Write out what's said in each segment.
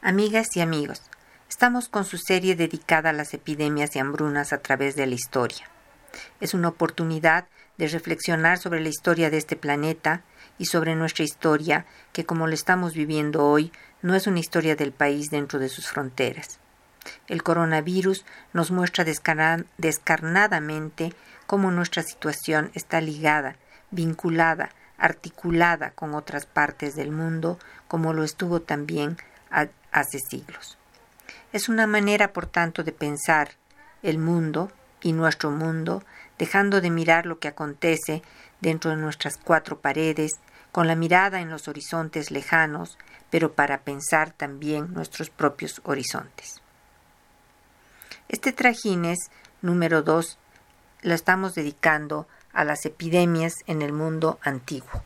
Amigas y amigos, estamos con su serie dedicada a las epidemias y hambrunas a través de la historia. Es una oportunidad de reflexionar sobre la historia de este planeta y sobre nuestra historia, que como lo estamos viviendo hoy, no es una historia del país dentro de sus fronteras. El coronavirus nos muestra descarnadamente cómo nuestra situación está ligada, vinculada, articulada con otras partes del mundo, como lo estuvo también hace siglos. Es una manera, por tanto, de pensar el mundo y nuestro mundo, dejando de mirar lo que acontece dentro de nuestras cuatro paredes, con la mirada en los horizontes lejanos, pero para pensar también nuestros propios horizontes. Este Trajines número 2 lo estamos dedicando a las epidemias en el mundo antiguo.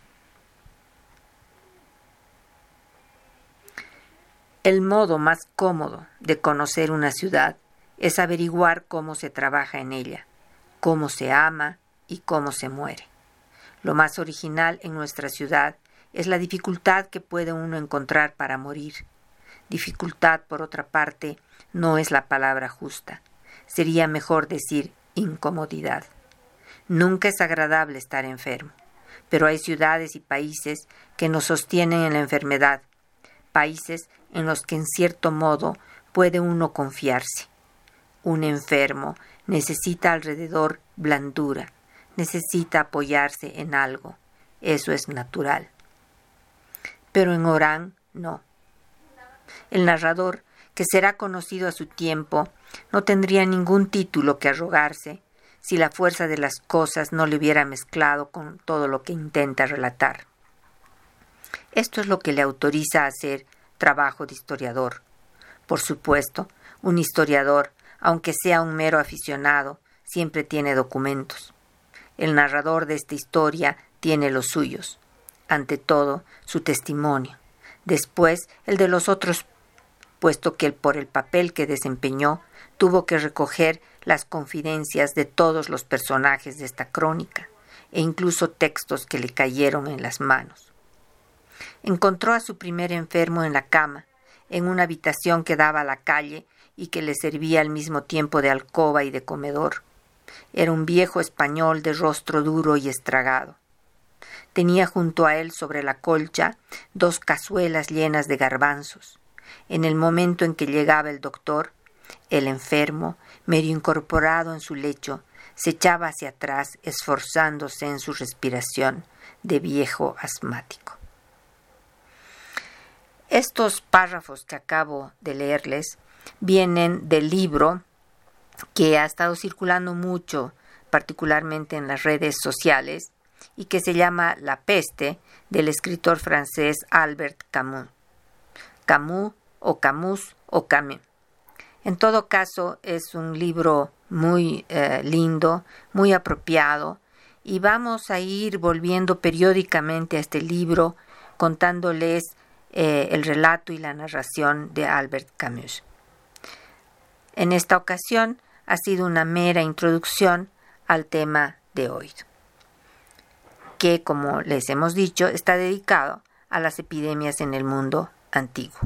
El modo más cómodo de conocer una ciudad es averiguar cómo se trabaja en ella, cómo se ama y cómo se muere. Lo más original en nuestra ciudad es la dificultad que puede uno encontrar para morir. Dificultad, por otra parte, no es la palabra justa. Sería mejor decir incomodidad. Nunca es agradable estar enfermo, pero hay ciudades y países que nos sostienen en la enfermedad, países en los que en cierto modo puede uno confiarse. Un enfermo necesita alrededor blandura, necesita apoyarse en algo. Eso es natural. Pero en Orán no. El narrador, que será conocido a su tiempo, no tendría ningún título que arrogarse si la fuerza de las cosas no le hubiera mezclado con todo lo que intenta relatar. Esto es lo que le autoriza a hacer trabajo de historiador. Por supuesto, un historiador, aunque sea un mero aficionado, siempre tiene documentos. El narrador de esta historia tiene los suyos. Ante todo, su testimonio. Después, el de los otros, puesto que por el papel que desempeñó, tuvo que recoger las confidencias de todos los personajes de esta crónica, e incluso textos que le cayeron en las manos. Encontró a su primer enfermo en la cama, en una habitación que daba a la calle y que le servía al mismo tiempo de alcoba y de comedor. Era un viejo español de rostro duro y estragado. Tenía junto a él sobre la colcha 2 cazuelas llenas de garbanzos. En el momento en que llegaba el doctor, el enfermo, medio incorporado en su lecho, se echaba hacia atrás, esforzándose en su respiración de viejo asmático. Estos párrafos que acabo de leerles vienen del libro que ha estado circulando mucho, particularmente en las redes sociales, y que se llama La peste, del escritor francés Albert Camus. Camus o Camus o Camus. En todo caso, es un libro muy lindo, muy apropiado, y vamos a ir volviendo periódicamente a este libro, contándoles el relato y la narración de Albert Camus. En esta ocasión ha sido una mera introducción al tema de hoy, que, como les hemos dicho, está dedicado a las epidemias en el mundo antiguo.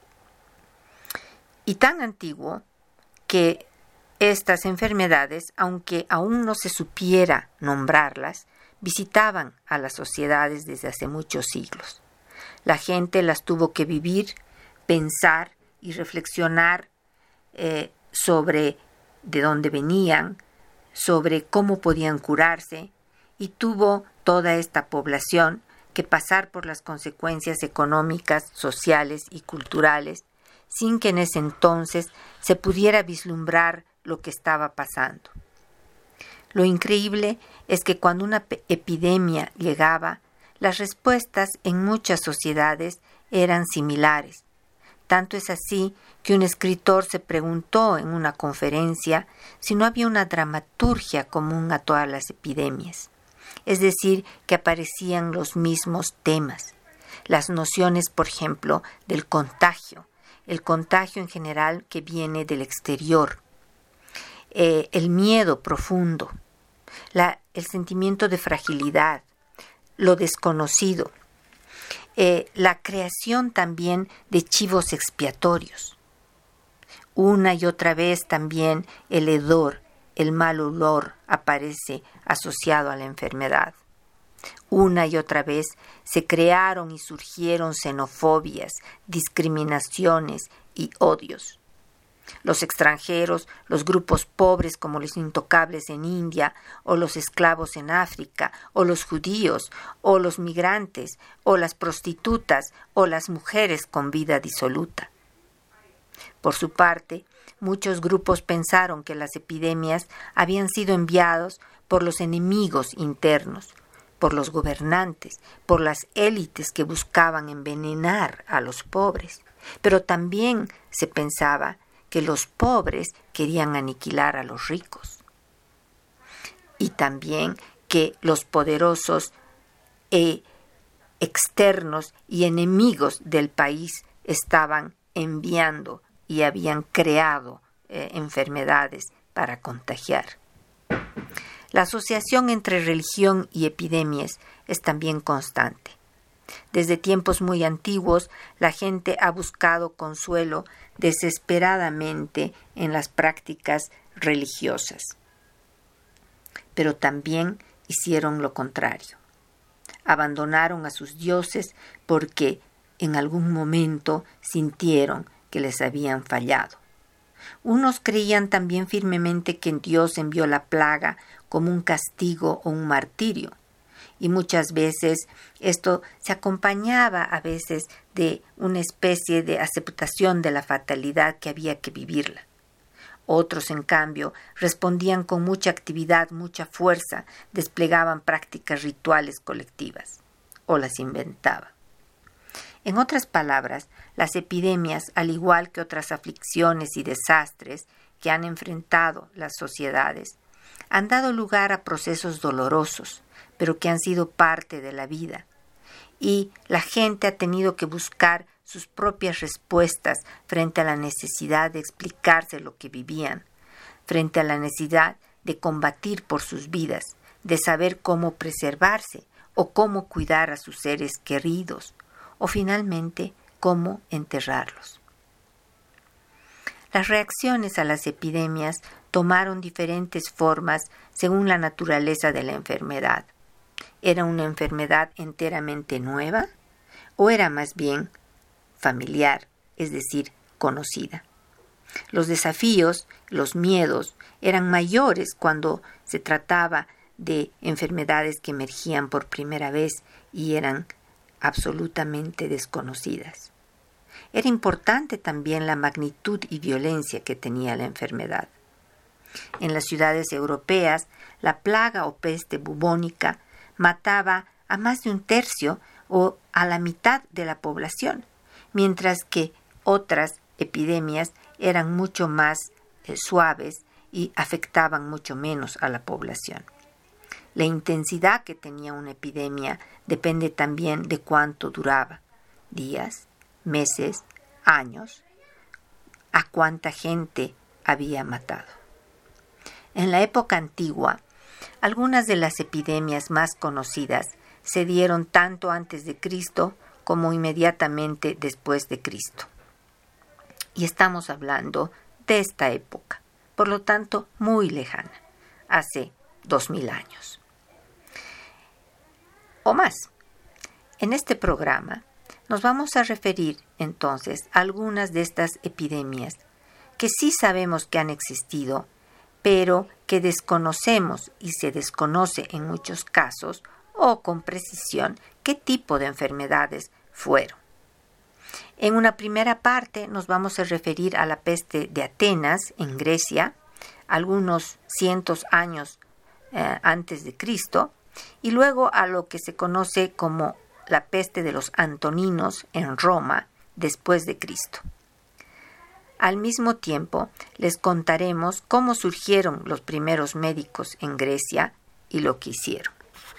Y tan antiguo que estas enfermedades, aunque aún no se supiera nombrarlas, visitaban a las sociedades desde hace muchos siglos. La gente las tuvo que vivir, pensar y reflexionar sobre de dónde venían, sobre cómo podían curarse, y tuvo toda esta población que pasar por las consecuencias económicas, sociales y culturales, sin que en ese entonces se pudiera vislumbrar lo que estaba pasando. Lo increíble es que cuando una epidemia llegaba, las respuestas en muchas sociedades eran similares. Tanto es así que un escritor se preguntó en una conferencia si no había una dramaturgia común a todas las epidemias. Es decir, que aparecían los mismos temas. Las nociones, por ejemplo, del contagio. El contagio en general que viene del exterior. El miedo profundo. El sentimiento de fragilidad. Lo desconocido. la creación también de chivos expiatorios. Una y otra vez también el hedor, el mal olor aparece asociado a la enfermedad. Una y otra vez se crearon y surgieron xenofobias, discriminaciones y odios. Los extranjeros, los grupos pobres como los intocables en India, o los esclavos en África, o los judíos, o los migrantes, o las prostitutas, o las mujeres con vida disoluta. Por su parte, muchos grupos pensaron que las epidemias habían sido enviados por los enemigos internos, por los gobernantes, por las élites que buscaban envenenar a los pobres. Pero también se pensaba que los pobres querían aniquilar a los ricos. Y también que los poderosos externos y enemigos del país estaban enviando y habían creado enfermedades para contagiar. La asociación entre religión y epidemias es también constante. Desde tiempos muy antiguos, la gente ha buscado consuelo desesperadamente en las prácticas religiosas. Pero también hicieron lo contrario. Abandonaron a sus dioses porque en algún momento sintieron que les habían fallado. Unos creían también firmemente que Dios envió la plaga como un castigo o un martirio. Y muchas veces esto se acompañaba a veces de una especie de aceptación de la fatalidad que había que vivirla. Otros, en cambio, respondían con mucha actividad, mucha fuerza, desplegaban prácticas rituales colectivas o las inventaban. En otras palabras, las epidemias, al igual que otras aflicciones y desastres que han enfrentado las sociedades, han dado lugar a procesos dolorosos, pero que han sido parte de la vida. Y la gente ha tenido que buscar sus propias respuestas frente a la necesidad de explicarse lo que vivían, frente a la necesidad de combatir por sus vidas, de saber cómo preservarse o cómo cuidar a sus seres queridos, o finalmente cómo enterrarlos. Las reacciones a las epidemias tomaron diferentes formas según la naturaleza de la enfermedad. ¿Era una enfermedad enteramente nueva o era más bien familiar, es decir, conocida? Los desafíos, los miedos, eran mayores cuando se trataba de enfermedades que emergían por primera vez y eran absolutamente desconocidas. Era importante también la magnitud y violencia que tenía la enfermedad. En las ciudades europeas, la plaga o peste bubónica mataba a más de un tercio o a la mitad de la población, mientras que otras epidemias eran mucho más suaves y afectaban mucho menos a la población. La intensidad que tenía una epidemia depende también de cuánto duraba, días, meses, años, a cuánta gente había matado. En la época antigua, algunas de las epidemias más conocidas se dieron tanto antes de Cristo como inmediatamente después de Cristo. Y estamos hablando de esta época, por lo tanto muy lejana, hace 2000 años. O más. En este programa nos vamos a referir entonces a algunas de estas epidemias que sí sabemos que han existido, pero que desconocemos y se desconoce en muchos casos o con precisión qué tipo de enfermedades fueron. En una primera parte nos vamos a referir a la peste de Atenas en Grecia, algunos cientos años antes de Cristo, y luego a lo que se conoce como la peste de los Antoninos en Roma después de Cristo. Al mismo tiempo, les contaremos cómo surgieron los primeros médicos en Grecia y lo que hicieron.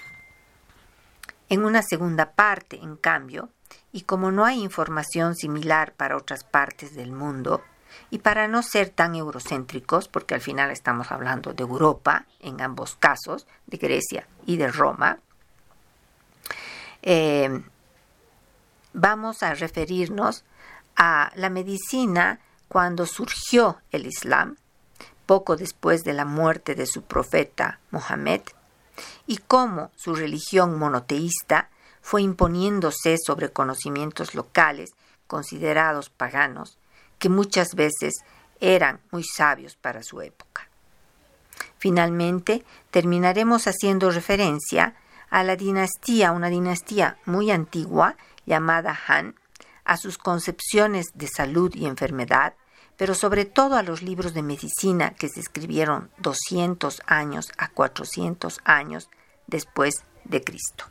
En una segunda parte, en cambio, y como no hay información similar para otras partes del mundo, y para no ser tan eurocéntricos, porque al final estamos hablando de Europa, en ambos casos, de Grecia y de Roma, vamos a referirnos a la medicina cuando surgió el Islam, poco después de la muerte de su profeta Mohammed, y cómo su religión monoteísta fue imponiéndose sobre conocimientos locales considerados paganos, que muchas veces eran muy sabios para su época. Finalmente, terminaremos haciendo referencia a la dinastía, una dinastía muy antigua llamada Han, a sus concepciones de salud y enfermedad, pero sobre todo a los libros de medicina que se escribieron 200 años a 400 años después de Cristo.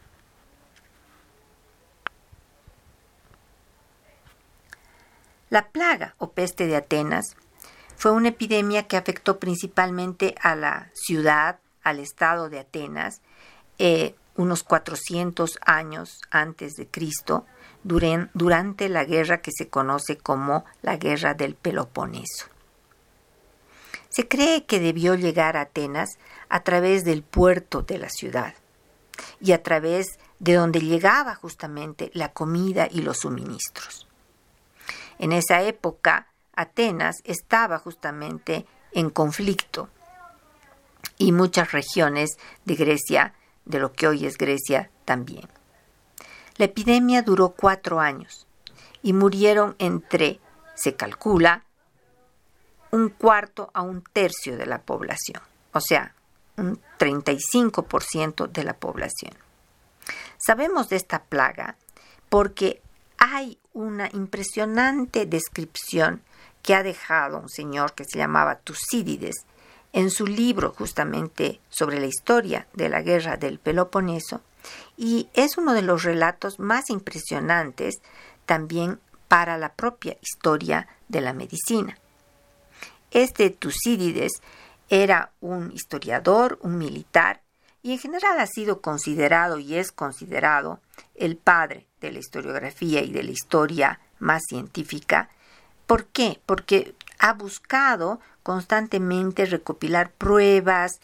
La plaga o peste de Atenas fue una epidemia que afectó principalmente a la ciudad, al estado de Atenas, unos 400 años antes de Cristo, durante la guerra que se conoce como la Guerra del Peloponeso. Se cree que debió llegar a Atenas a través del puerto de la ciudad y a través de donde llegaba justamente la comida y los suministros. En esa época, Atenas estaba justamente en conflicto y muchas regiones de Grecia, de lo que hoy es Grecia, también. La epidemia duró 4 años y murieron se calcula, 1/4 a 1/3 de la población, o sea, un 35% de la población. Sabemos de esta plaga porque hay una impresionante descripción que ha dejado un señor que se llamaba Tucídides en su libro justamente sobre la historia de la guerra del Peloponeso, y es uno de los relatos más impresionantes también para la propia historia de la medicina. Este Tucídides era un historiador, un militar, y en general ha sido considerado y es considerado el padre de la historiografía y de la historia más científica. ¿Por qué? Porque ha buscado constantemente recopilar pruebas,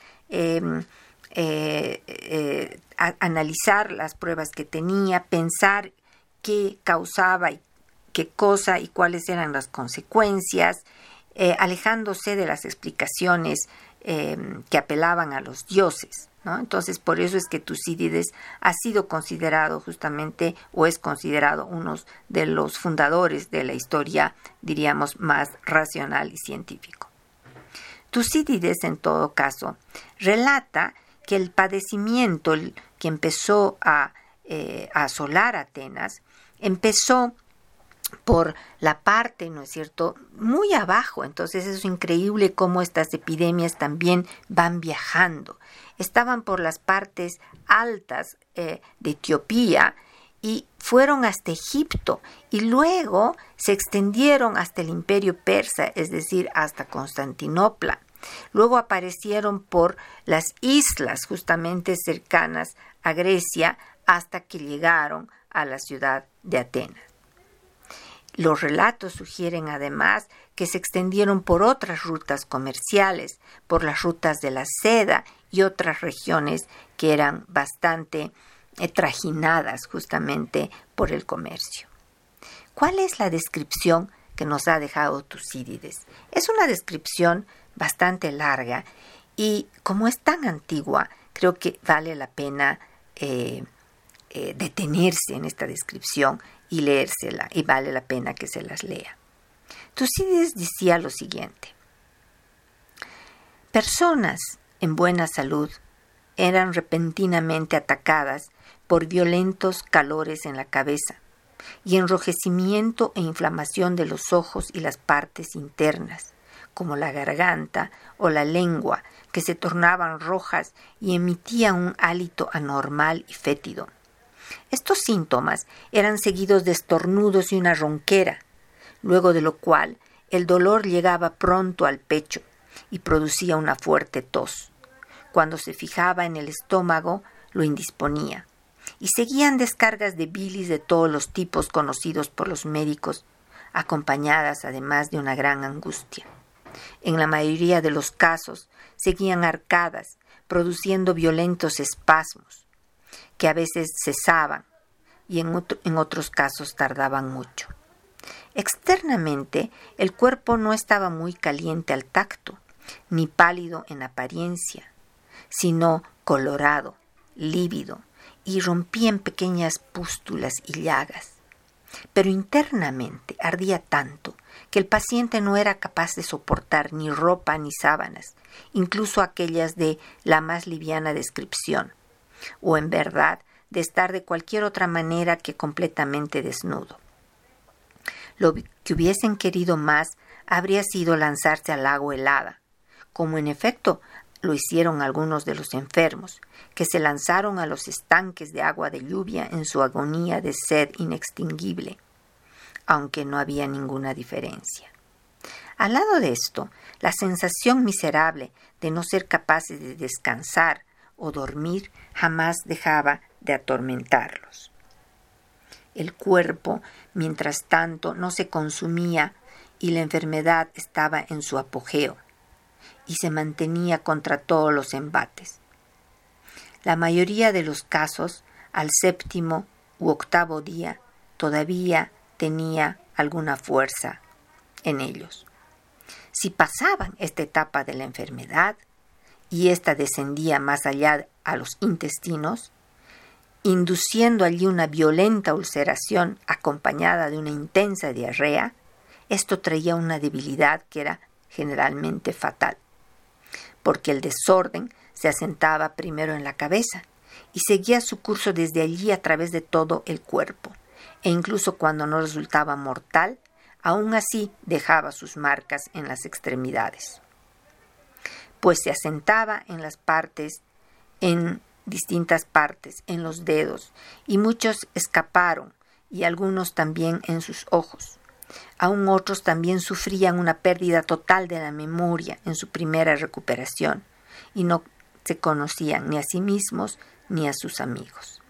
analizar las pruebas que tenía, pensar qué causaba y qué cosa y cuáles eran las consecuencias, alejándose de las explicaciones que apelaban a los dioses, ¿no? Entonces, por eso es que Tucídides ha sido considerado justamente, o es considerado uno de los fundadores de la historia, diríamos, más racional y científico. Tucídides, en todo caso, relata que el padecimiento que empezó a asolar Atenas empezó por la parte, ¿no es cierto?, muy abajo. Entonces es increíble cómo estas epidemias también van viajando. Estaban por las partes altas de Etiopía y fueron hasta Egipto y luego se extendieron hasta el Imperio Persa, es decir, hasta Constantinopla. Luego aparecieron por las islas justamente cercanas a Grecia hasta que llegaron a la ciudad de Atenas. Los relatos sugieren además que se extendieron por otras rutas comerciales, por las rutas de la seda y otras regiones que eran bastante trajinadas justamente por el comercio. ¿Cuál es la descripción que nos ha dejado Tucídides? Es una descripción bastante larga y como es tan antigua, creo que vale la pena detenerse en esta descripción y leérsela, y vale la pena que se las lea. Tucídides decía lo siguiente: personas en buena salud eran repentinamente atacadas por violentos calores en la cabeza y enrojecimiento e inflamación de los ojos y las partes internas, como la garganta o la lengua, que se tornaban rojas y emitían un hálito anormal y fétido. Estos síntomas eran seguidos de estornudos y una ronquera, luego de lo cual el dolor llegaba pronto al pecho y producía una fuerte tos. Cuando se fijaba en el estómago, lo indisponía, y seguían descargas de bilis de todos los tipos conocidos por los médicos, acompañadas además de una gran angustia. En la mayoría de los casos, seguían arcadas, produciendo violentos espasmos, que a veces cesaban, y en otros casos tardaban mucho. Externamente, el cuerpo no estaba muy caliente al tacto, ni pálido en apariencia, sino colorado, lívido, y rompía en pequeñas pústulas y llagas. Pero internamente ardía tanto que el paciente no era capaz de soportar ni ropa ni sábanas, incluso aquellas de la más liviana descripción, o en verdad de estar de cualquier otra manera que completamente desnudo. Lo que hubiesen querido más habría sido lanzarse al agua helada, como en efecto lo hicieron algunos de los enfermos, que se lanzaron a los estanques de agua de lluvia en su agonía de sed inextinguible, aunque no había ninguna diferencia. Al lado de esto, la sensación miserable de no ser capaces de descansar o dormir jamás dejaba de atormentarlos. El cuerpo, mientras tanto, no se consumía y la enfermedad estaba en su apogeo y se mantenía contra todos los embates. La mayoría de los casos, al 7º u 8º día, todavía tenía alguna fuerza en ellos. Si pasaban esta etapa de la enfermedad y ésta descendía más allá a los intestinos, induciendo allí una violenta ulceración acompañada de una intensa diarrea, esto traía una debilidad que era generalmente fatal, porque el desorden se asentaba primero en la cabeza y seguía su curso desde allí a través de todo el cuerpo, e incluso cuando no resultaba mortal, aún así dejaba sus marcas en las extremidades, pues se asentaba en distintas partes, en los dedos, y muchos escaparon, y algunos también en sus ojos. Aún otros también sufrían una pérdida total de la memoria en su primera recuperación, y no se conocían ni a sí mismos ni a sus amigos.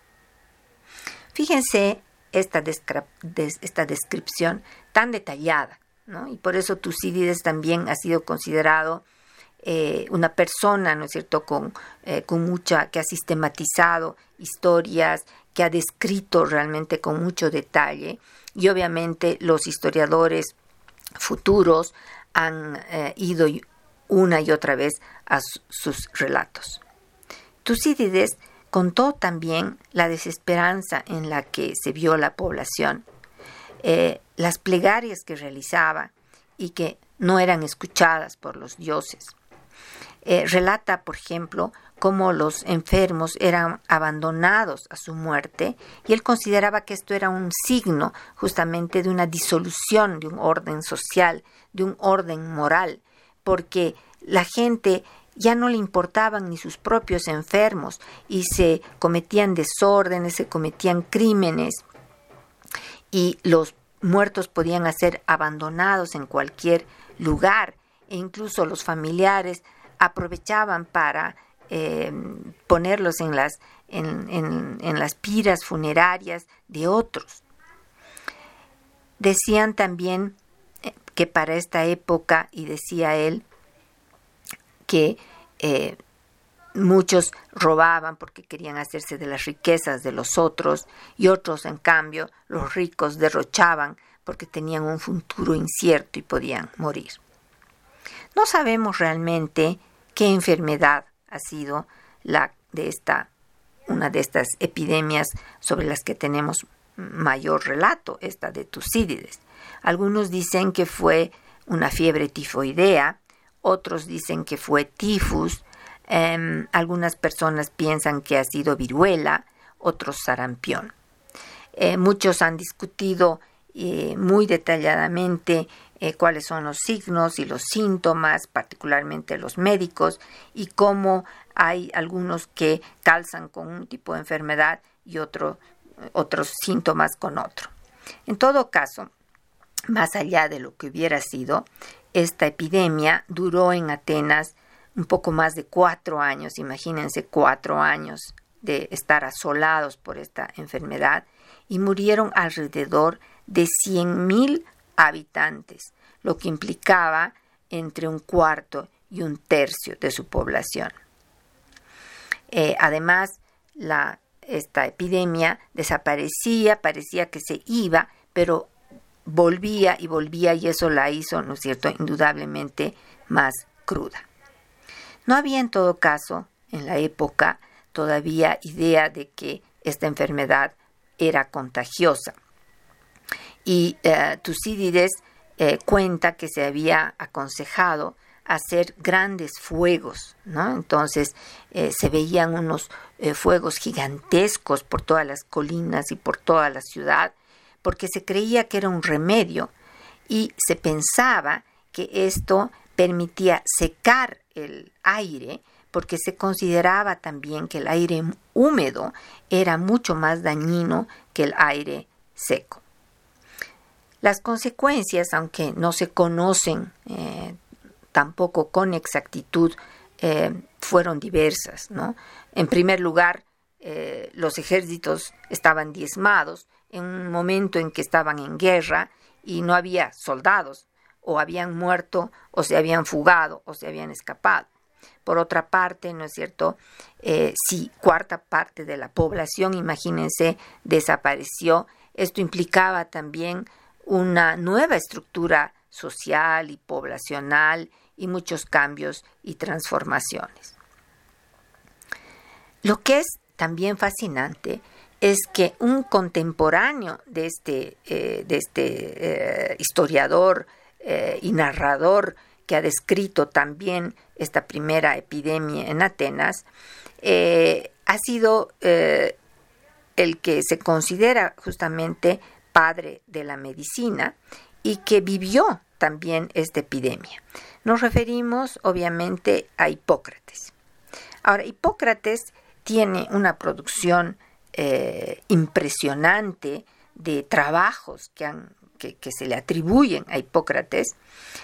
Fíjense esta descripción tan detallada, ¿no? Y por eso Tucídides también ha sido considerado una persona, ¿no es cierto?, con mucha, que ha sistematizado historias, que ha descrito realmente con mucho detalle, y obviamente los historiadores futuros han ido una y otra vez a sus relatos. Tucídides contó también la desesperanza en la que se vio la población, las plegarias que realizaba y que no eran escuchadas por los dioses. Relata, por ejemplo, cómo los enfermos eran abandonados a su muerte, y él consideraba que esto era un signo justamente de una disolución de un orden social, de un orden moral, porque la gente ya no le importaban ni sus propios enfermos y se cometían desórdenes, se cometían crímenes, y los muertos podían ser abandonados en cualquier lugar, e incluso los familiares aprovechaban para ponerlos en las piras funerarias de otros. Decían también que para esta época, y decía él, que muchos robaban porque querían hacerse de las riquezas de los otros, y otros, en cambio, los ricos derrochaban porque tenían un futuro incierto y podían morir. No sabemos realmente qué enfermedad ha sido una de estas epidemias sobre las que tenemos mayor relato, esta de Tucídides. Algunos dicen que fue una fiebre tifoidea, otros dicen que fue tifus, algunas personas piensan que ha sido viruela, otros sarampión. Muchos han discutido muy detalladamente cuáles son los signos y los síntomas, particularmente los médicos, y cómo hay algunos que calzan con un tipo de enfermedad y otros síntomas con otro. En todo caso, más allá de lo que hubiera sido, esta epidemia duró en Atenas un poco más de 4 años. Imagínense 4 años de estar asolados por esta enfermedad, y murieron alrededor de 100,000 habitantes, lo que implicaba entre 1/4 y 1/3 de su población. Además, la esta epidemia desaparecía, parecía que se iba, pero volvía y volvía, y eso la hizo, ¿no es cierto?, indudablemente más cruda. No había en todo caso, en la época, todavía idea de que esta enfermedad era contagiosa. Y Tucídides cuenta que se había aconsejado hacer grandes fuegos, ¿no? Entonces se veían unos fuegos gigantescos por todas las colinas y por toda la ciudad, porque se creía que era un remedio y se pensaba que esto permitía secar el aire, porque se consideraba también que el aire húmedo era mucho más dañino que el aire seco. Las consecuencias, aunque no se conocen tampoco con exactitud, fueron diversas, ¿no? En primer lugar, los ejércitos estaban diezmados en un momento en que estaban en guerra y no había soldados, o habían muerto, o se habían fugado, o se habían escapado. Por otra parte, ¿no es cierto?, si cuarta parte de la población, imagínense, desapareció, esto implicaba también una nueva estructura social y poblacional y muchos cambios y transformaciones. Lo que es también fascinante es que un contemporáneo de este historiador y narrador que ha descrito también esta primera epidemia en Atenas, ha sido el que se considera justamente padre de la medicina y que vivió también esta epidemia. Nos referimos obviamente a Hipócrates. Ahora, Hipócrates tiene una producción impresionante de trabajos que se le atribuyen a Hipócrates,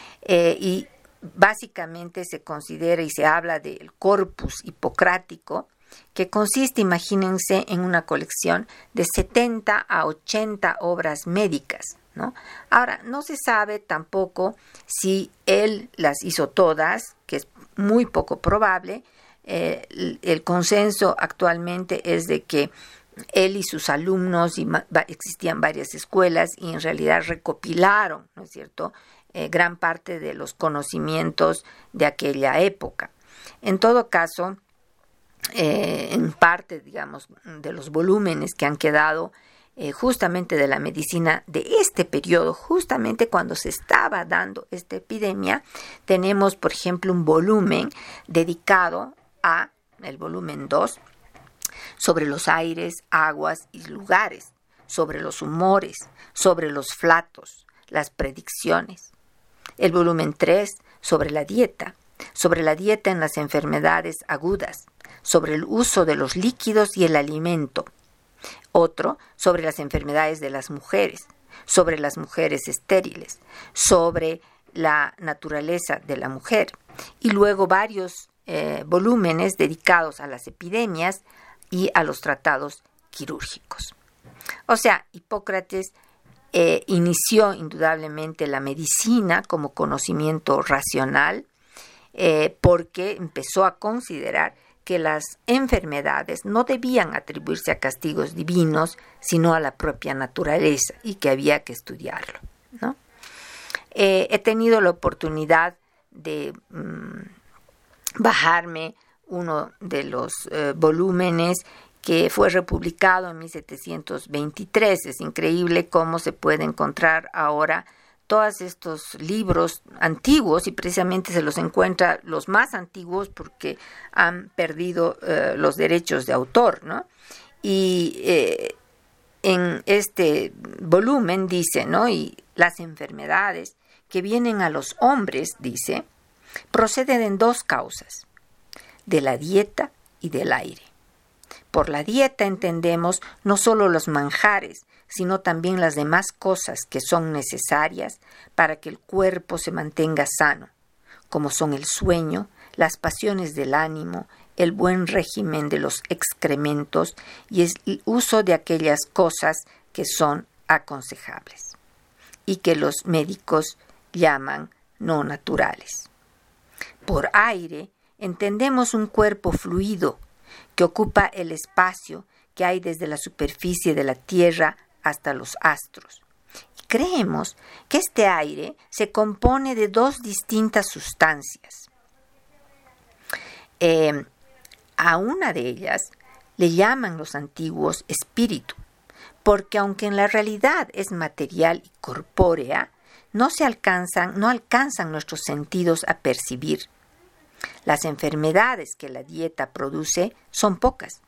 y básicamente se considera y se habla del corpus hipocrático, que consiste, imagínense, en una colección de 70 a 80 obras médicas, ¿no? Ahora, no se sabe tampoco si él las hizo todas, que es muy poco probable. El consenso actualmente es de que él y sus alumnos, existían varias escuelas, y en realidad recopilaron, ¿no es cierto?, gran parte de los conocimientos de aquella época. En todo caso, en parte, digamos, de los volúmenes que han quedado justamente de la medicina de este periodo, justamente cuando se estaba dando esta epidemia, tenemos, por ejemplo, un volumen dedicado a, el volumen 2, sobre los aires, aguas y lugares, sobre los humores, sobre los flatos, las predicciones. El volumen 3, sobre la dieta en las enfermedades agudas, sobre el uso de los líquidos y el alimento. Otro, sobre las enfermedades de las mujeres, sobre las mujeres estériles, sobre la naturaleza de la mujer. Y luego varios volúmenes dedicados a las epidemias y a los tratados quirúrgicos. O sea, Hipócrates inició indudablemente la medicina como conocimiento racional, porque empezó a considerar que las enfermedades no debían atribuirse a castigos divinos, sino a la propia naturaleza, y que había que estudiarlo, ¿no? He tenido la oportunidad de bajarme uno de los volúmenes que fue republicado en 1723. Es increíble cómo se puede encontrar ahora todos estos libros antiguos, y precisamente se los encuentra los más antiguos porque han perdido los derechos de autor, ¿no? Y en este volumen dice, ¿no?, y las enfermedades que vienen a los hombres, dice, proceden en dos causas, de la dieta y del aire. Por la dieta entendemos no solo los manjares, sino también las demás cosas que son necesarias para que el cuerpo se mantenga sano, como son el sueño, las pasiones del ánimo, el buen régimen de los excrementos y el uso de aquellas cosas que son aconsejables y que los médicos llaman no naturales. Por aire entendemos un cuerpo fluido que ocupa el espacio, que hay desde la superficie de la Tierra hasta los astros. Y creemos que este aire se compone de dos distintas sustancias. A una de ellas le llaman los antiguos espíritu, porque aunque en la realidad es material y corpórea, no alcanzan nuestros sentidos a percibir. Las enfermedades que la dieta produce son pocas.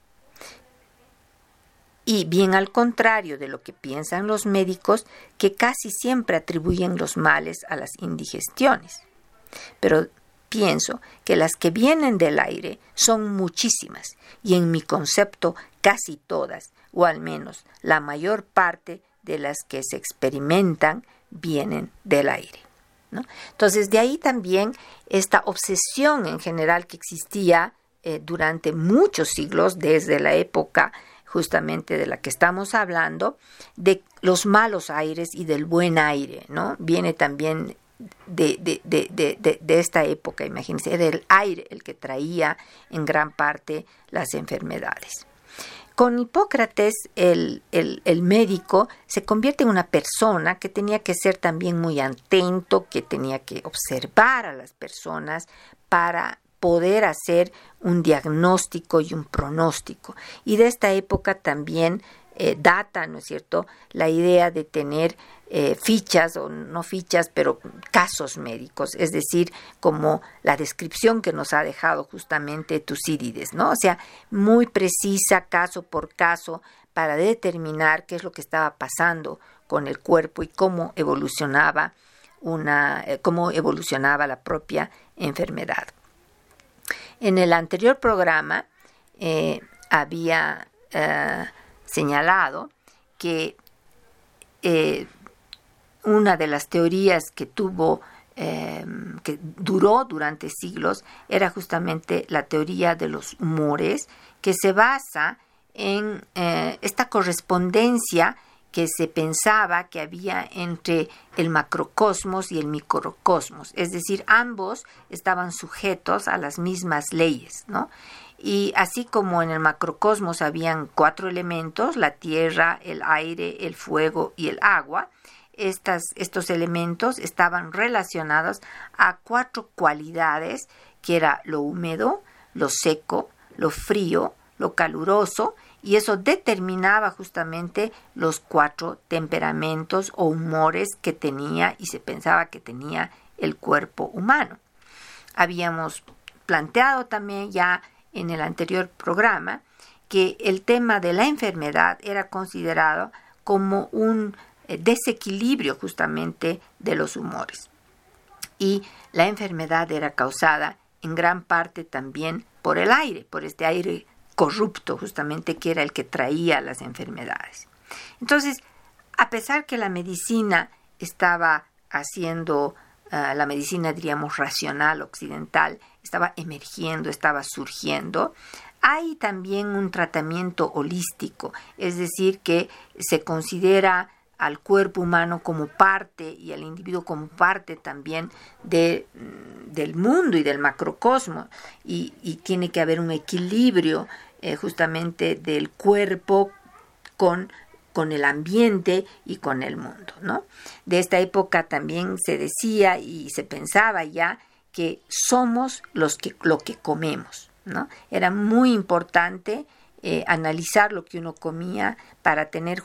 Y bien al contrario de lo que piensan los médicos, que casi siempre atribuyen los males a las indigestiones. Pero pienso que las que vienen del aire son muchísimas, y en mi concepto casi todas, o al menos la mayor parte de las que se experimentan, vienen del aire, ¿no? Entonces, de ahí también esta obsesión en general que existía durante muchos siglos, desde la época justamente de la que estamos hablando, de los malos aires y del buen aire, ¿no? Viene también de esta época, imagínense, era el aire el que traía en gran parte las enfermedades. Con Hipócrates, el médico se convierte en una persona que tenía que ser también muy atento, que tenía que observar a las personas para poder hacer un diagnóstico y un pronóstico. Y de esta época también data, ¿no es cierto?, la idea de tener fichas, o no fichas, pero casos médicos, es decir, como la descripción que nos ha dejado justamente Tucídides, ¿no? O sea, muy precisa, caso por caso, para determinar qué es lo que estaba pasando con el cuerpo y cómo evolucionaba la propia enfermedad. En el anterior programa había señalado que una de las teorías que duró durante siglos era justamente la teoría de los humores, que se basa en esta correspondencia que se pensaba que había entre el macrocosmos y el microcosmos, es decir, ambos estaban sujetos a las mismas leyes, ¿no? Y así como en el macrocosmos habían 4 elementos, la tierra, el aire, el fuego y el agua, estos elementos estaban relacionados a 4 cualidades, que era lo húmedo, lo seco, lo frío, lo caluroso, y eso determinaba justamente los 4 temperamentos o humores que tenía y se pensaba que tenía el cuerpo humano. Habíamos planteado también ya en el anterior programa que el tema de la enfermedad era considerado como un desequilibrio justamente de los humores. Y la enfermedad era causada en gran parte también por el aire, por este aire corrupto justamente que era el que traía las enfermedades. Entonces, a pesar que la medicina estaba haciendo, la medicina diríamos racional occidental, estaba emergiendo, estaba surgiendo, hay también un tratamiento holístico, es decir, que se considera al cuerpo humano como parte y al individuo como parte también del mundo y del macrocosmos, y tiene que haber un equilibrio justamente del cuerpo con el ambiente y con el mundo, ¿no? De esta época también se decía y se pensaba ya que somos lo que comemos, ¿no? Era muy importante analizar lo que uno comía para tener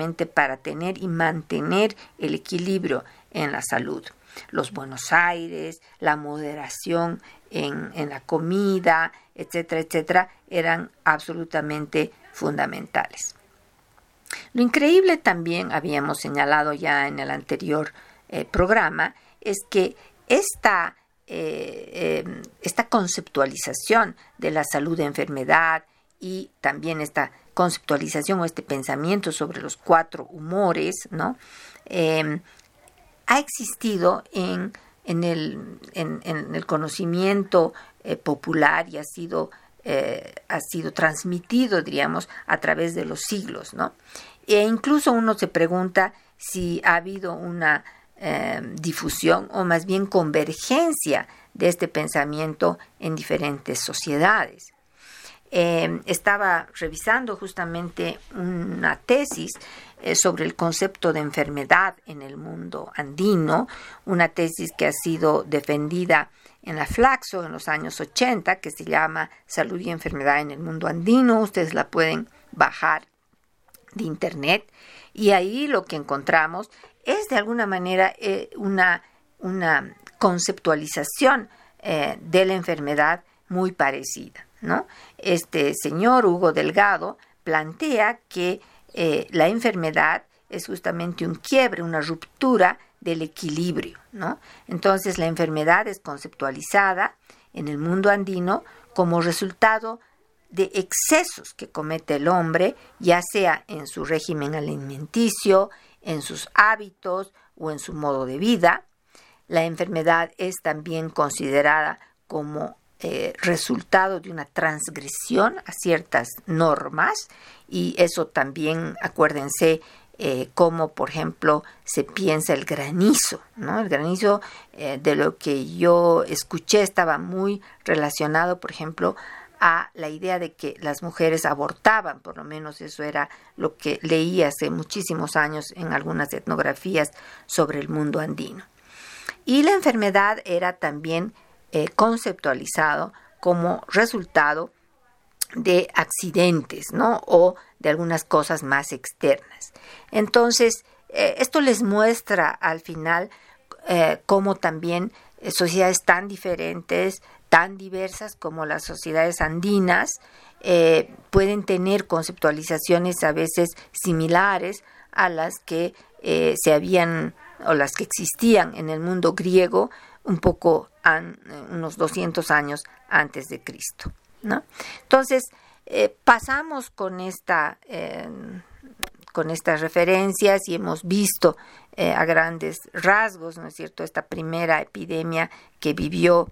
y mantener el equilibrio en la salud. Los buenos aires, la moderación en la comida, etcétera, etcétera, eran absolutamente fundamentales. Lo increíble también, habíamos señalado ya en el anterior programa, es que esta conceptualización de la salud de enfermedad y también esta conceptualización o este pensamiento sobre los 4 humores, ¿no? Ha existido en el conocimiento popular y ha sido transmitido, diríamos, a través de los siglos, ¿no? E incluso uno se pregunta si ha habido una difusión o más bien convergencia de este pensamiento en diferentes sociedades. estaba revisando justamente una tesis sobre el concepto de enfermedad en el mundo andino, una tesis que ha sido defendida en la Flaxo en los años 80, que se llama Salud y Enfermedad en el Mundo Andino. Ustedes la pueden bajar de internet y ahí lo que encontramos es de alguna manera una conceptualización de la enfermedad muy parecida, ¿no? Este señor Hugo Delgado plantea que la enfermedad es justamente un quiebre, una ruptura del equilibrio, ¿no? Entonces la enfermedad es conceptualizada en el mundo andino como resultado de excesos que comete el hombre, ya sea en su régimen alimenticio, en sus hábitos o en su modo de vida. La enfermedad es también considerada como resultado de una transgresión a ciertas normas, y eso también, acuérdense, como por ejemplo se piensa el granizo, ¿no? El granizo, de lo que yo escuché, estaba muy relacionado, por ejemplo, a la idea de que las mujeres abortaban. Por lo menos eso era lo que leí hace muchísimos años en algunas etnografías sobre el mundo andino. Y la enfermedad era también conceptualizado como resultado de accidentes, ¿no? O de algunas cosas más externas. Entonces, esto les muestra al final cómo también sociedades tan diferentes, tan diversas como las sociedades andinas, pueden tener conceptualizaciones a veces similares a las que se habían o las que existían en el mundo griego un poco unos 200 años antes de Cristo, ¿no? Entonces, pasamos con estas referencias y hemos visto a grandes rasgos, ¿no es cierto?, esta primera epidemia que vivió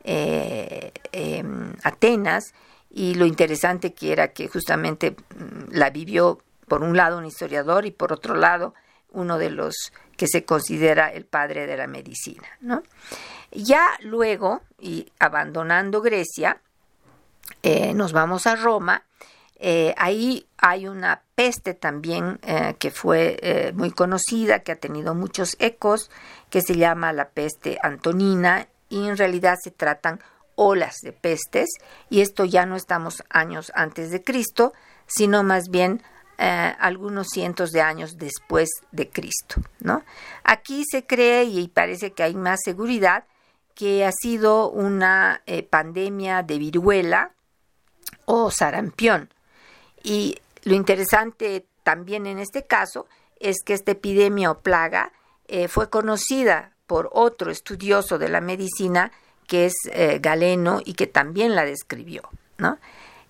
Atenas, y lo interesante que era que justamente la vivió por un lado un historiador y por otro lado uno de los que se considera el padre de la medicina, ¿no? Ya luego, y abandonando Grecia, nos vamos a Roma. Ahí hay una peste también que fue muy conocida, que ha tenido muchos ecos, que se llama la peste antonina, y en realidad se tratan olas de pestes, y esto ya no estamos años antes de Cristo, sino más bien algunos cientos de años después de Cristo, ¿no? Aquí se cree, y parece que hay más seguridad, que ha sido una pandemia de viruela o sarampión. Y lo interesante también en este caso es que esta epidemia o plaga fue conocida por otro estudioso de la medicina, que es Galeno, y que también la describió, ¿no?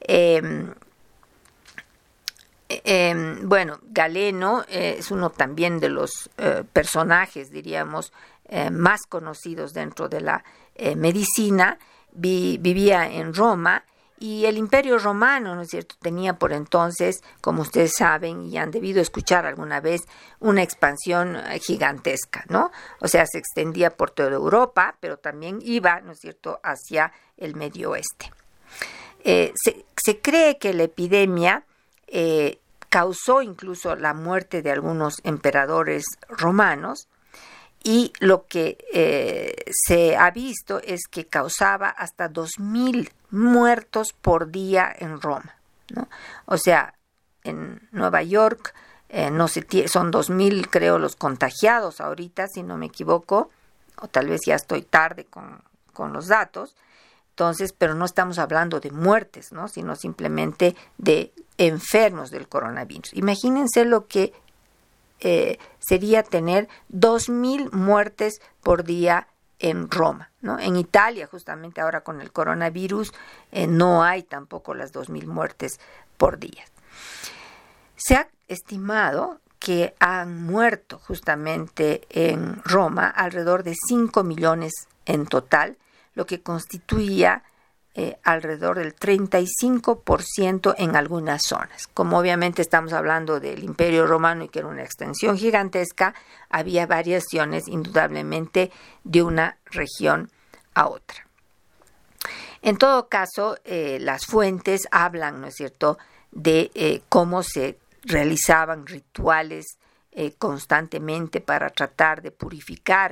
Bueno, Galeno es uno también de los personajes, diríamos, más conocidos dentro de la medicina. Vivía en Roma, y el Imperio Romano, ¿no es cierto?, tenía por entonces, como ustedes saben y han debido escuchar alguna vez, una expansión gigantesca, ¿no? O sea, se extendía por toda Europa, pero también iba, ¿no es cierto?, hacia el Medio Oeste. Se cree que la epidemia causó incluso la muerte de algunos emperadores romanos, y lo que se ha visto es que causaba hasta 2,000 muertos por día en Roma, ¿no? O sea, en Nueva York son 2,000, creo, los contagiados ahorita, si no me equivoco, o tal vez ya estoy tarde con los datos. Entonces, pero no estamos hablando de muertes, ¿no?, sino simplemente de enfermos del coronavirus. Imagínense lo que sería tener 2,000 muertes por día en Roma, ¿no? En Italia, justamente ahora con el coronavirus, no hay tampoco las 2,000 muertes por día. Se ha estimado que han muerto justamente en Roma alrededor de 5 millones en total, lo que constituía alrededor del 35% en algunas zonas. Como obviamente estamos hablando del Imperio Romano y que era una extensión gigantesca, había variaciones indudablemente de una región a otra. En todo caso, las fuentes hablan, ¿no es cierto?, de cómo se realizaban rituales constantemente para tratar de purificar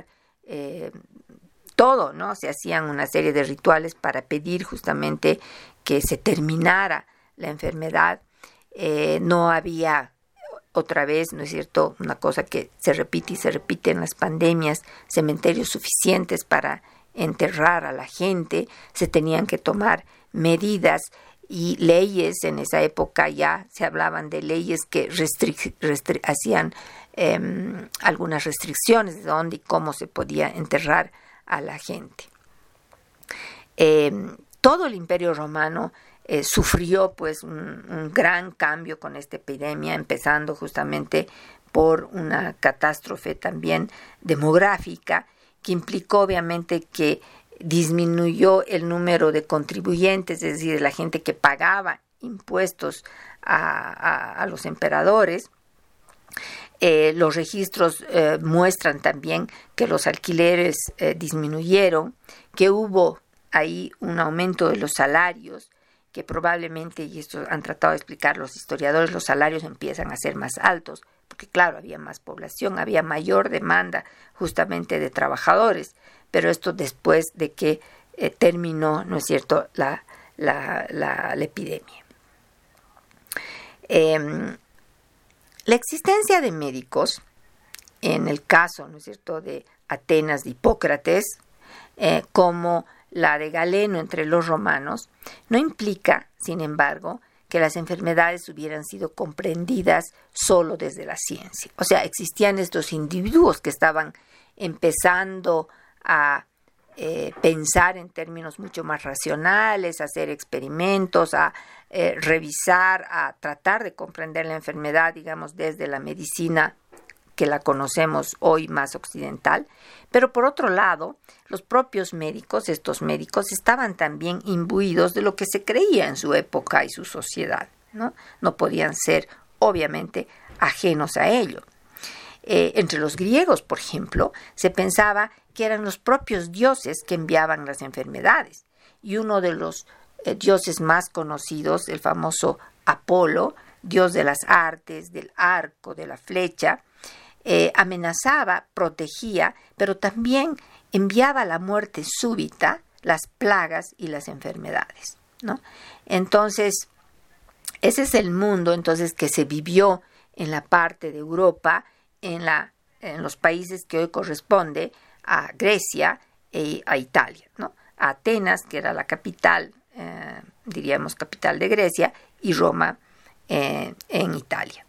todo, ¿no? Se hacían una serie de rituales para pedir justamente que se terminara la enfermedad. No había, otra vez, ¿no es cierto?, una cosa que se repite y se repite en las pandemias, cementerios suficientes para enterrar a la gente. Se tenían que tomar medidas y leyes. En esa época ya se hablaban de leyes que hacían algunas restricciones de dónde y cómo se podía enterrar a la gente. Todo el Imperio Romano sufrió pues un gran cambio con esta epidemia, empezando justamente por una catástrofe también demográfica que implicó obviamente que disminuyó el número de contribuyentes, es decir, la gente que pagaba impuestos a los emperadores. Los registros muestran también que los alquileres disminuyeron, que hubo ahí un aumento de los salarios, que probablemente, y esto han tratado de explicar los historiadores, los salarios empiezan a ser más altos, porque claro, había más población, había mayor demanda justamente de trabajadores, pero esto después de que terminó, ¿no es cierto?, la epidemia. La existencia de médicos, en el caso, ¿no es cierto?, de Atenas de Hipócrates, como la de Galeno entre los romanos, no implica, sin embargo, que las enfermedades hubieran sido comprendidas solo desde la ciencia. O sea, existían estos individuos que estaban empezando a pensar en términos mucho más racionales, a hacer experimentos, a revisar, a tratar de comprender la enfermedad, digamos, desde la medicina que la conocemos hoy más occidental. Pero por otro lado, los propios médicos, estos médicos, estaban también imbuidos de lo que se creía en su época y su sociedad, ¿no? No podían ser, obviamente, ajenos a ello. Entre los griegos, por ejemplo, se pensaba que eran los propios dioses que enviaban las enfermedades. Y uno de los dioses más conocidos, el famoso Apolo, dios de las artes, del arco, de la flecha, amenazaba, protegía, pero también enviaba la muerte súbita, las plagas y las enfermedades, ¿no? Entonces, ese es el mundo entonces que se vivió en la parte de Europa, en los países que hoy corresponde a Grecia y a Italia, ¿no? A Atenas, que era la capital, diríamos capital de Grecia, y Roma en Italia.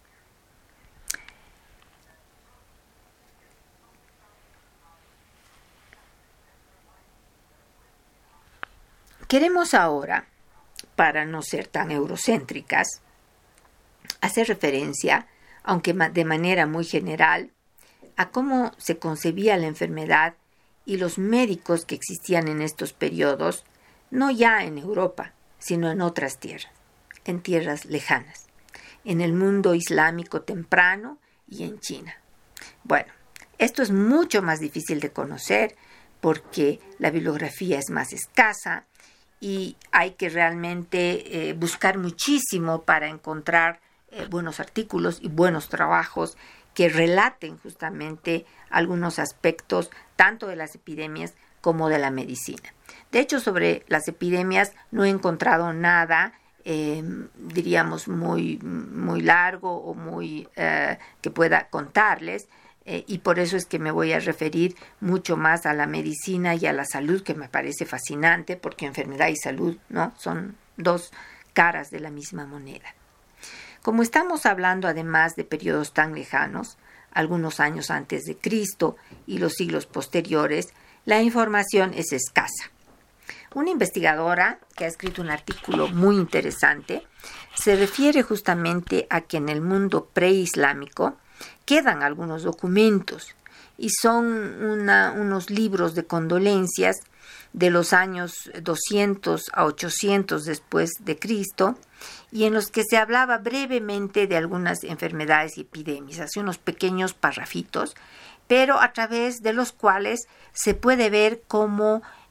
Queremos ahora, para no ser tan eurocéntricas, hacer referencia, aunque de manera muy general, a cómo se concebía la enfermedad y los médicos que existían en estos periodos, no ya en Europa, sino en otras tierras, en tierras lejanas, en el mundo islámico temprano y en China. Bueno, esto es mucho más difícil de conocer porque la bibliografía es más escasa y hay que realmente buscar muchísimo para encontrar buenos artículos y buenos trabajos que relaten justamente algunos aspectos tanto de las epidemias como de la medicina. De hecho, sobre las epidemias no he encontrado nada, diríamos, muy largo o muy que pueda contarles, y por eso es que me voy a referir mucho más a la medicina y a la salud, que me parece fascinante, porque enfermedad y salud, ¿no?, son dos caras de la misma moneda. Como estamos hablando además de periodos tan lejanos, algunos años antes de Cristo y los siglos posteriores, la información es escasa. Una investigadora que ha escrito un artículo muy interesante se refiere justamente a que en el mundo preislámico quedan algunos documentos y son unos libros de condolencias de los años 200 a 800 después de Cristo, y en los que se hablaba brevemente de algunas enfermedades y epidemias, así unos pequeños parrafitos, pero a través de los cuales se puede ver cómo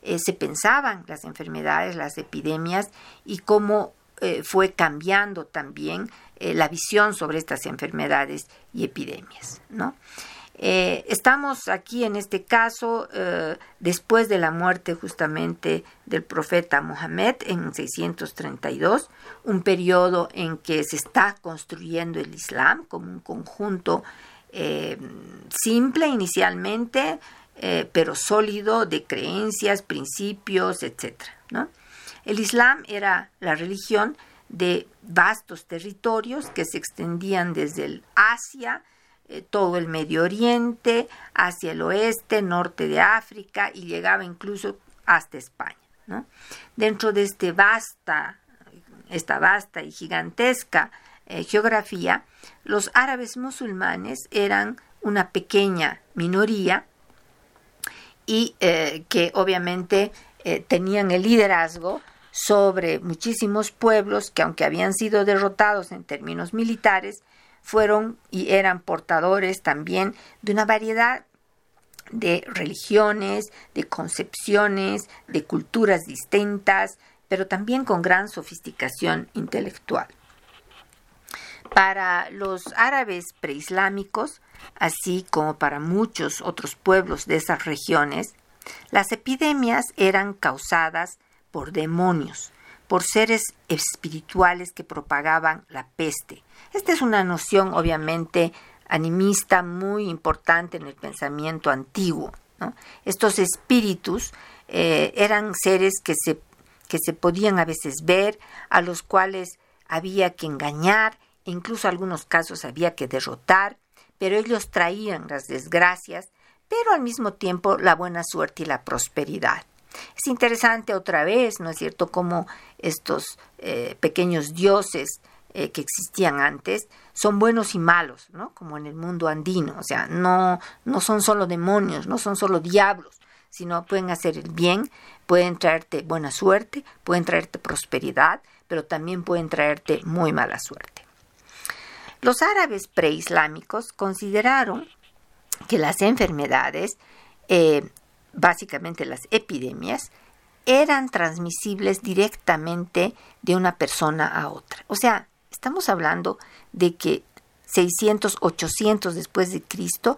se pensaban las enfermedades, las epidemias, y cómo fue cambiando también la visión sobre estas enfermedades y epidemias, ¿no? Estamos aquí en este caso después de la muerte justamente del profeta Mohammed en 632, un periodo en que se está construyendo el Islam como un conjunto simple inicialmente, pero sólido, de creencias, principios, etc., ¿no? El Islam era la religión de vastos territorios que se extendían desde el Asia, todo el Medio Oriente, hacia el oeste, norte de África, y llegaba incluso hasta España, ¿no? Dentro de esta vasta y gigantesca geografía, los árabes musulmanes eran una pequeña minoría y que obviamente tenían el liderazgo sobre muchísimos pueblos que, aunque habían sido derrotados en términos militares, fueron y eran portadores también de una variedad de religiones, de concepciones, de culturas distintas, pero también con gran sofisticación intelectual. Para los árabes preislámicos, así como para muchos otros pueblos de esas regiones, las epidemias eran causadas por demonios, por seres espirituales que propagaban la peste. Esta es una noción obviamente animista muy importante en el pensamiento antiguo, ¿no? Estos espíritus eran seres que se podían a veces ver, a los cuales había que engañar, e incluso en algunos casos había que derrotar, pero ellos traían las desgracias, pero al mismo tiempo la buena suerte y la prosperidad. Es interesante otra vez, ¿no es cierto?, cómo estos pequeños dioses que existían antes son buenos y malos, ¿no? Como en el mundo andino, o sea, no son solo demonios, no son solo diablos, sino pueden hacer el bien, pueden traerte buena suerte, pueden traerte prosperidad, pero también pueden traerte muy mala suerte. Los árabes preislámicos consideraron que las enfermedades, básicamente las epidemias, eran transmisibles directamente de una persona a otra. O sea, estamos hablando de que 600, 800 después de Cristo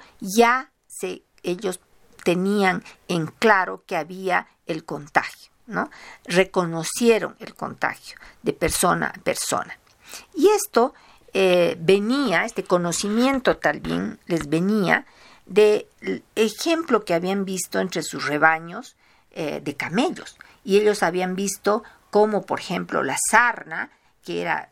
ellos tenían en claro que había el contagio, ¿no? Reconocieron el contagio de persona a persona. Y esto este conocimiento también les venía del ejemplo que habían visto entre sus rebaños de camellos. Y ellos habían visto cómo, por ejemplo, la sarna, que era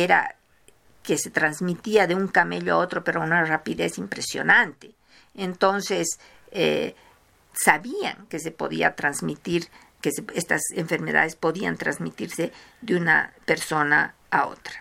que se transmitía de un camello a otro, pero a una rapidez impresionante. Entonces, sabían que se podía transmitir, estas enfermedades podían transmitirse de una persona a otra.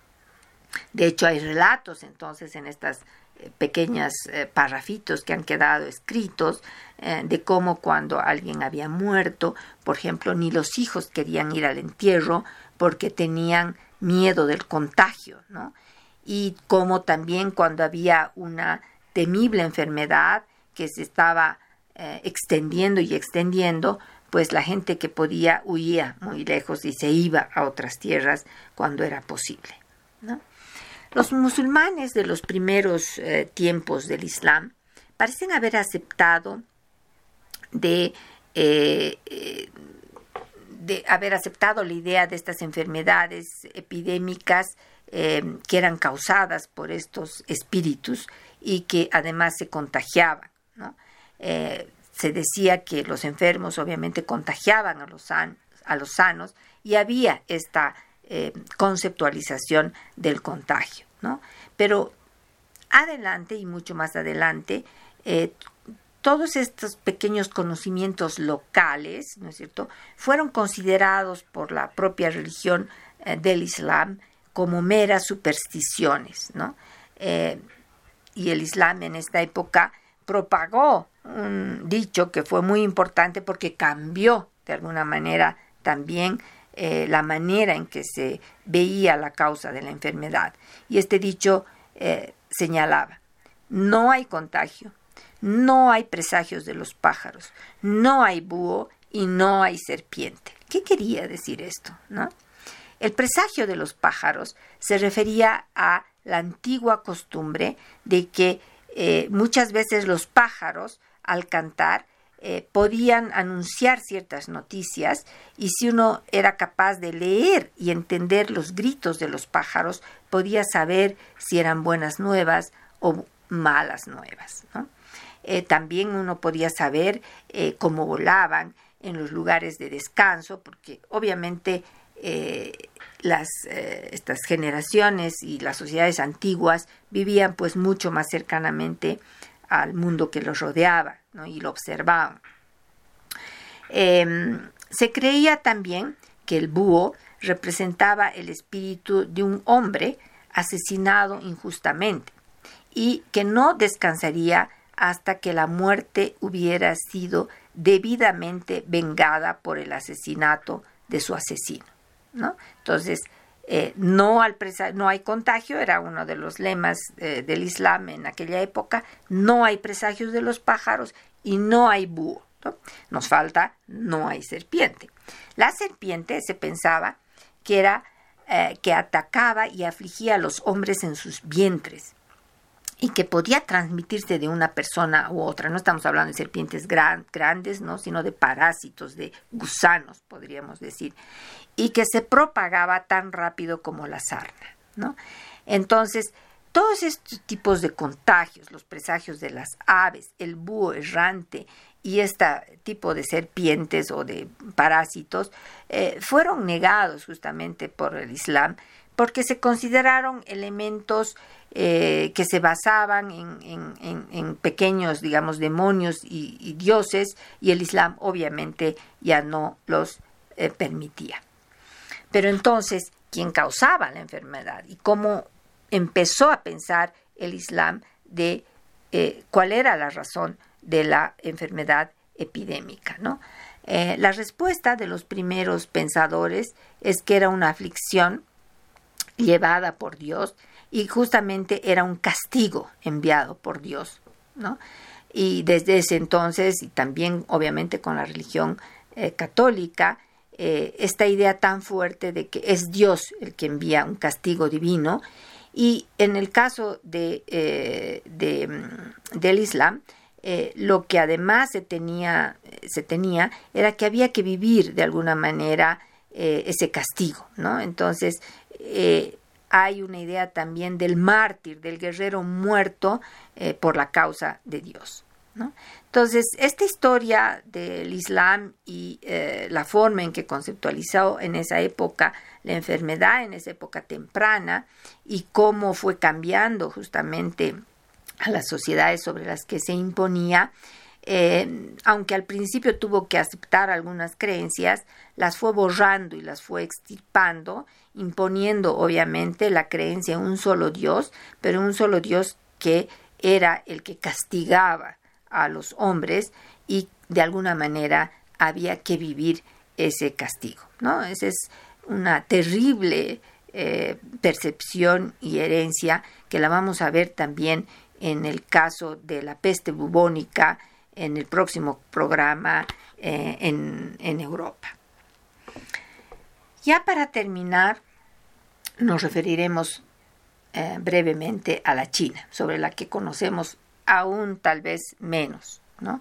De hecho, hay relatos entonces en estas pequeñas parrafitos que han quedado escritos de cómo cuando alguien había muerto, por ejemplo, ni los hijos querían ir al entierro porque tenían miedo del contagio, ¿no? Y cómo también cuando había una temible enfermedad que se estaba extendiendo y extendiendo, pues la gente que podía huía muy lejos y se iba a otras tierras cuando era posible, ¿no? Los musulmanes de los primeros tiempos del Islam parecen haber aceptado de haber aceptado la idea de estas enfermedades epidémicas que eran causadas por estos espíritus y que además se contagiaban, ¿no? Se decía que los enfermos obviamente contagiaban a los sanos y había esta conceptualización del contagio, ¿no? Pero adelante y mucho más adelante, todos estos pequeños conocimientos locales, ¿no es cierto?, fueron considerados por la propia religión del Islam como meras supersticiones, ¿no? Y el Islam en esta época propagó un dicho que fue muy importante porque cambió de alguna manera también la manera en que se veía la causa de la enfermedad. Y este dicho señalaba: no hay contagio, no hay presagios de los pájaros, no hay búho y no hay serpiente. ¿Qué quería decir esto, no? El presagio de los pájaros se refería a la antigua costumbre de que muchas veces los pájaros, al cantar, podían anunciar ciertas noticias, y si uno era capaz de leer y entender los gritos de los pájaros, podía saber si eran buenas nuevas o malas nuevas, ¿no? También uno podía saber cómo volaban en los lugares de descanso, porque obviamente estas generaciones y las sociedades antiguas vivían pues mucho más cercanamente al mundo que los rodeaba, ¿no? Y lo observaban. Se creía también que el búho representaba el espíritu de un hombre asesinado injustamente y que no descansaría hasta que la muerte hubiera sido debidamente vengada por el asesinato de su asesino, ¿no? Entonces, no hay contagio, era uno de los lemas del Islam en aquella época. No hay presagios de los pájaros y no hay búho, ¿no? Nos falta, no hay serpiente. La serpiente se pensaba que era que atacaba y afligía a los hombres en sus vientres y que podía transmitirse de una persona u otra. No estamos hablando de serpientes grandes, ¿no? Sino de parásitos, de gusanos, podríamos decir, y que se propagaba tan rápido como la sarna, ¿no? Entonces, todos estos tipos de contagios, los presagios de las aves, el búho errante y este tipo de serpientes o de parásitos, fueron negados justamente por el Islam, porque se consideraron elementos que se basaban en pequeños, digamos, demonios y dioses, y el Islam obviamente ya no los permitía. Pero entonces, ¿quién causaba la enfermedad? ¿Y cómo empezó a pensar el Islam de cuál era la razón de la enfermedad epidémica, ¿no? La respuesta de los primeros pensadores es que era una aflicción llevada por Dios, y justamente era un castigo enviado por Dios, ¿no? Y desde ese entonces, y también obviamente con la religión católica, esta idea tan fuerte de que es Dios el que envía un castigo divino. Y en el caso del Islam, lo que además se tenía era que había que vivir de alguna manera ese castigo, ¿no? Entonces, hay una idea también del mártir, del guerrero muerto por la causa de Dios, ¿no? Entonces, esta historia del Islam y la forma en que conceptualizó en esa época la enfermedad, en esa época temprana, y cómo fue cambiando justamente a las sociedades sobre las que se imponía, aunque al principio tuvo que aceptar algunas creencias, las fue borrando y las fue extirpando, imponiendo obviamente la creencia en un solo Dios, pero un solo Dios que era el que castigaba a los hombres, y de alguna manera había que vivir ese castigo, ¿no? Esa es una terrible percepción y herencia que la vamos a ver también en el caso de la peste bubónica en el próximo programa en Europa. Ya para terminar, nos referiremos brevemente a la China, sobre la que conocemos aún tal vez menos, ¿no?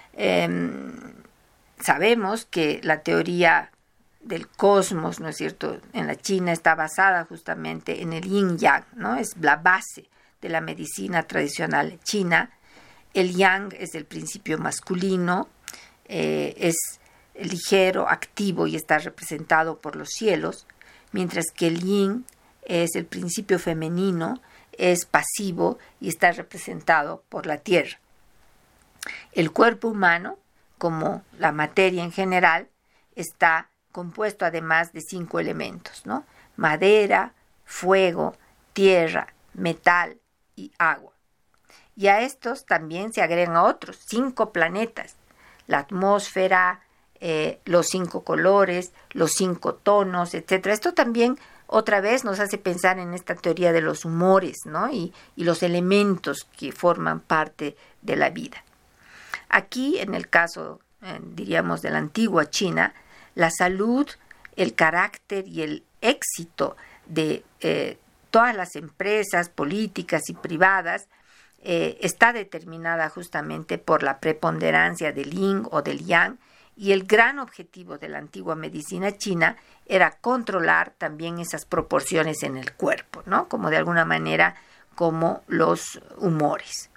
Sabemos que la teoría del cosmos, ¿no es cierto?, en la China está basada justamente en el yin-yang, ¿no? Es la base de la medicina tradicional china. El yang es el principio masculino, es ligero, activo y está representado por los cielos, mientras que el yin es el principio femenino, es pasivo y está representado por la tierra. El cuerpo humano, como la materia en general, está compuesto además de 5 elementos, ¿no? Madera, fuego, tierra, metal y agua. Y a estos también se agregan otros 5 planetas: la atmósfera, los 5 colores, los 5 tonos, etc. Esto también otra vez nos hace pensar en esta teoría de los humores, ¿no? Y los elementos que forman parte de la vida. Aquí, en el caso diríamos, de la antigua China, la salud, el carácter y el éxito de todas las empresas políticas y privadas está determinada justamente por la preponderancia del yin o del yang, y el gran objetivo de la antigua medicina china era controlar también esas proporciones en el cuerpo, ¿no? Como de alguna manera como los humores.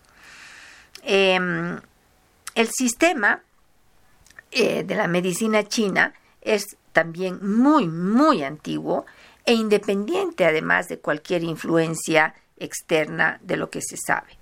El sistema de la medicina china es también muy, muy antiguo e independiente además de cualquier influencia externa de lo que se sabe.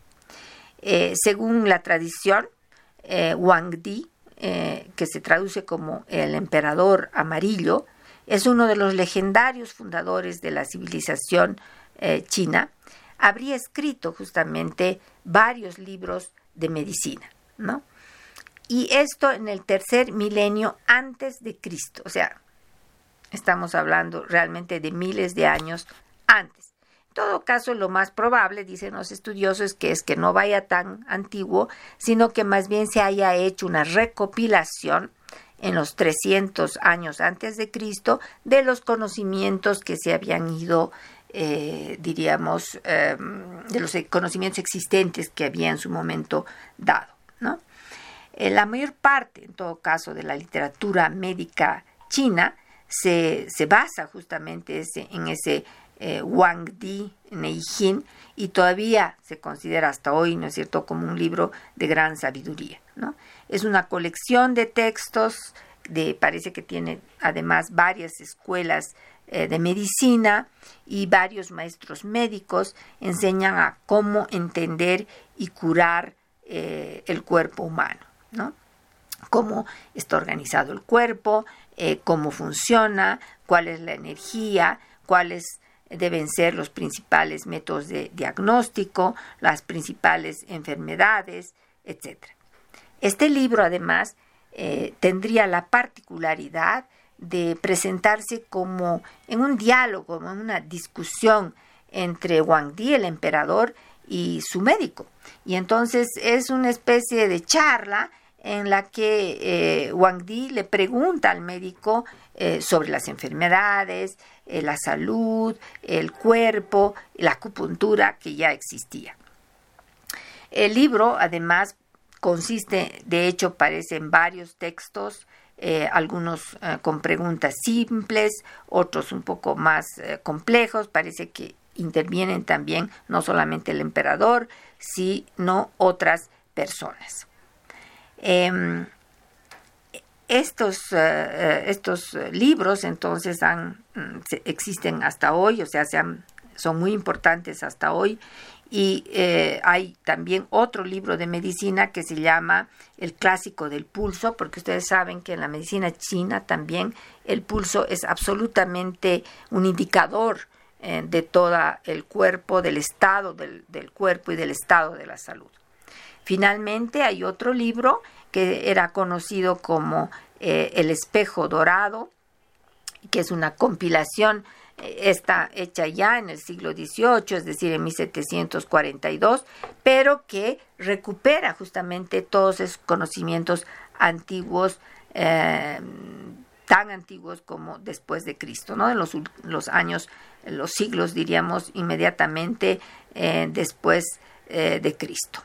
Según la tradición, Wang Di, que se traduce como el emperador amarillo, es uno de los legendarios fundadores de la civilización china. Habría escrito justamente varios libros de medicina, ¿no? Y esto en el 3er milenio antes de Cristo, o sea, estamos hablando realmente de miles de años antes. En todo caso, lo más probable, dicen los estudiosos, es que no vaya tan antiguo, sino que más bien se haya hecho una recopilación en los 300 años antes de Cristo de los conocimientos que se habían ido, diríamos, de los conocimientos existentes que había en su momento dado, ¿no? La mayor parte, en todo caso, de la literatura médica china se basa justamente en ese Wang Di Neijin, y todavía se considera hasta hoy, ¿no es cierto?, como un libro de gran sabiduría, ¿no? Es una colección de textos, parece que tiene además varias escuelas de medicina, y varios maestros médicos enseñan a cómo entender y curar el cuerpo humano, ¿no? Cómo está organizado el cuerpo, cómo funciona, cuál es la energía, cuáles deben ser los principales métodos de diagnóstico, las principales enfermedades, etc. Este libro, además, tendría la particularidad de presentarse como en un diálogo, en una discusión entre Wang Di, el emperador, y su médico. Y entonces es una especie de charla en la que Wang Di le pregunta al médico sobre las enfermedades, la salud, el cuerpo, la acupuntura que ya existía. El libro, además, consiste, de hecho, parece en varios textos, algunos con preguntas simples, otros un poco más complejos. Parece que intervienen también no solamente el emperador, sino otras personas. Estos libros entonces existen hasta hoy, o sea, son muy importantes hasta hoy, y hay también otro libro de medicina que se llama El Clásico del Pulso, porque ustedes saben que en la medicina china también el pulso es absolutamente un indicador de todo el cuerpo, del estado del cuerpo y del estado de la salud. Finalmente hay otro libro que era conocido como El Espejo Dorado, que es una compilación, está hecha ya en el siglo XVIII, es decir, en 1742, pero que recupera justamente todos esos conocimientos antiguos, tan antiguos como después de Cristo, ¿no? En los siglos, diríamos, inmediatamente después de Cristo.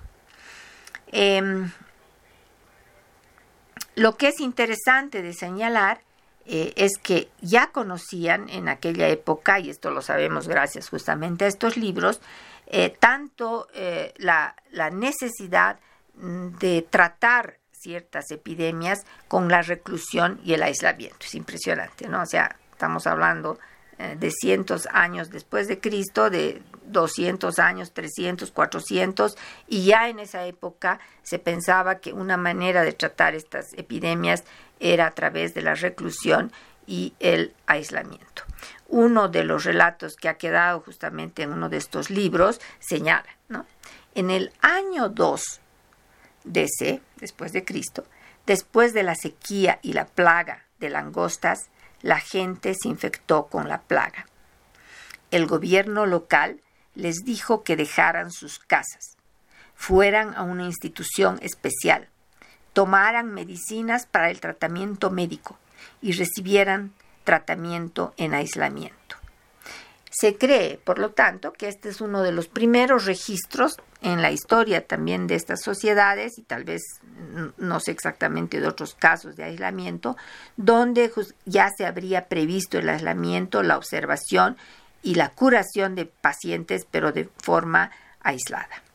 Lo que es interesante de señalar es que ya conocían en aquella época, y esto lo sabemos gracias justamente a estos libros, tanto la necesidad de tratar ciertas epidemias con la reclusión y el aislamiento. Es impresionante, ¿no? O sea, estamos hablando de cientos años después de Cristo, de 200 años, 300, 400, y ya en esa época se pensaba que una manera de tratar estas epidemias era a través de la reclusión y el aislamiento. Uno de los relatos que ha quedado justamente en uno de estos libros señala, ¿no? En el año 2 DC, después de Cristo, después de la sequía y la plaga de langostas, la gente se infectó con la plaga. El gobierno local les dijo que dejaran sus casas, fueran a una institución especial, tomaran medicinas para el tratamiento médico y recibieran tratamiento en aislamiento. Se cree, por lo tanto, que este es uno de los primeros registros en la historia también de estas sociedades, y tal vez no sé exactamente de otros casos de aislamiento, donde ya se habría previsto el aislamiento, la observación y la curación de pacientes, pero de forma aislada.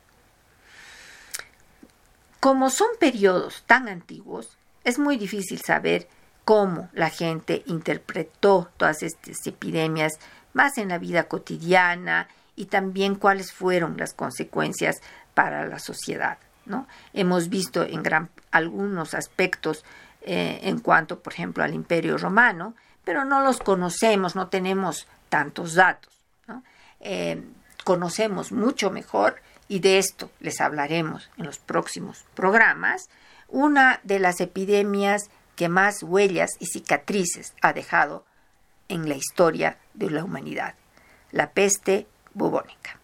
Como son periodos tan antiguos, es muy difícil saber cómo la gente interpretó todas estas epidemias más en la vida cotidiana y también cuáles fueron las consecuencias para la sociedad, ¿no? Hemos visto en algunos aspectos en cuanto, por ejemplo, al Imperio Romano, pero no los conocemos, no tenemos tantos datos, ¿no? Conocemos mucho mejor, y de esto les hablaremos en los próximos programas, una de las epidemias que más huellas y cicatrices ha dejado en la historia de la humanidad, la peste bubónica.